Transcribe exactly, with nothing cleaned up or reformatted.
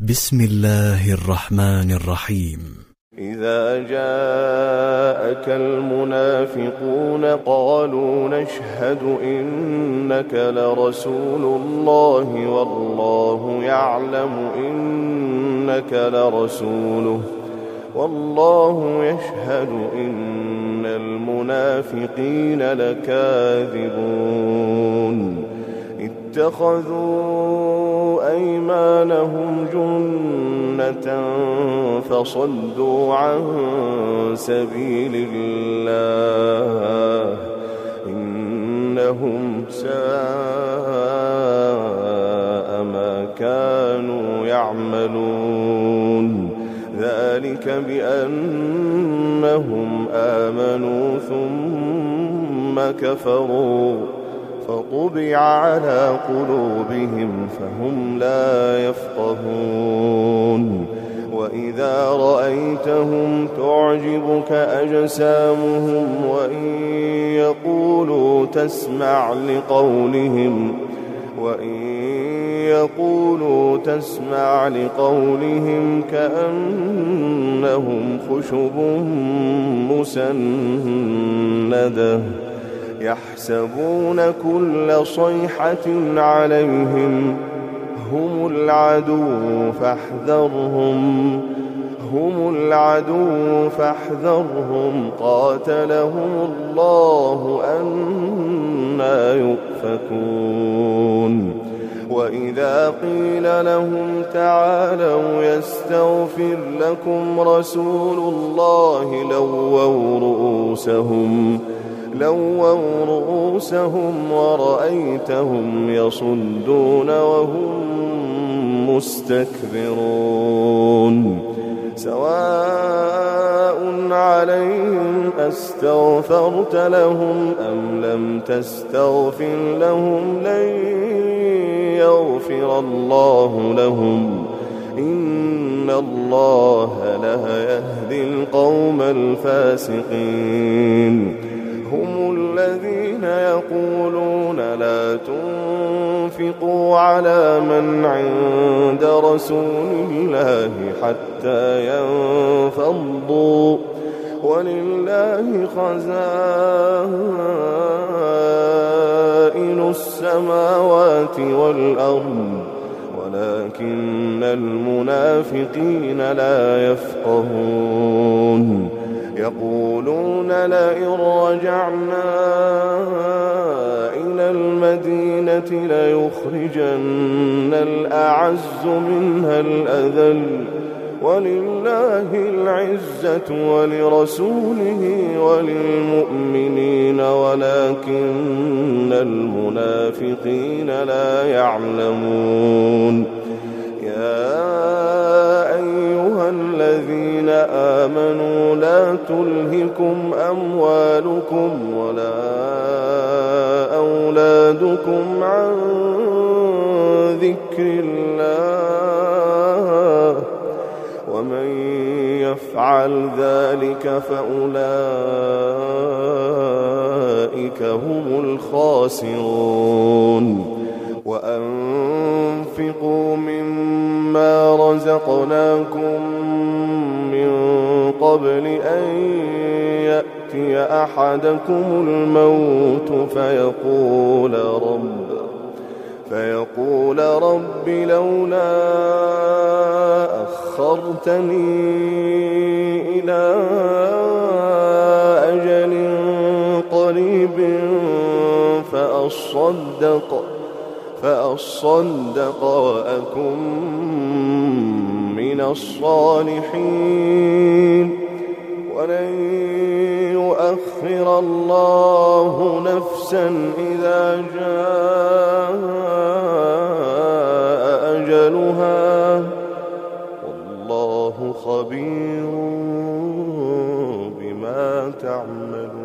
بسم الله الرحمن الرحيم. إذا جاءك المنافقون قالوا نشهد إنك لرسول الله والله يعلم إنك لرسوله والله يشهد إن المنافقين لكاذبون اتخذوا أيمانهم جنة فصدوا عن سبيل الله إنهم ساء ما كانوا يعملون ذلك بأنهم آمنوا ثم كفروا فطبع على قلوبهم فهم لا يفقهون وإذا رأيتهم تعجبك أجسامهم وإن يقولوا تسمع لقولهم وإن يقولوا تسمع لقولهم كأنهم خشب مسندة يحسبون كل صيحة عليهم هم العدو فاحذرهم هم العدو فاحذرهم قاتلهم الله أنى يؤفكون وإذا قيل لهم تعالوا يستغفر لكم رسول الله لووا رؤوسهم لووا رؤوسهم ورأيتهم يصدون وهم مستكبرون سواء عليهم أستغفرت لهم أم لم تستغفر لهم لن يغفر الله لهم إن الله لا يهدي القوم الفاسقين هم الذين يقولون لا تنفقوا على من عند رسول الله حتى ينفضوا ولله خزائن السماوات والأرض ولكن المنافقين لا يفقهون يقولون لئن رجعنا إلى المدينة ليخرجن الأعز منها الأذل ولله العزة ولرسوله وللمؤمنين ولكن المنافقين لا يعلمون يا أيها الذين آمنوا لا تلهكم أموالكم ولا أولادكم عن ذكر الله ومن يفعل ذلك فأولئك هم الخاسرون وأنفقوا مما رزقناكم من قبل أن يأتي أحدكم الموت فيقول رب فيقول رب لولا أخرتني إلى أجل قريب فأصدق فأصدق وأكن من الصالحين ولن يؤخر الله نفسا إذا جاء أجلها والله خبير بما تعملون.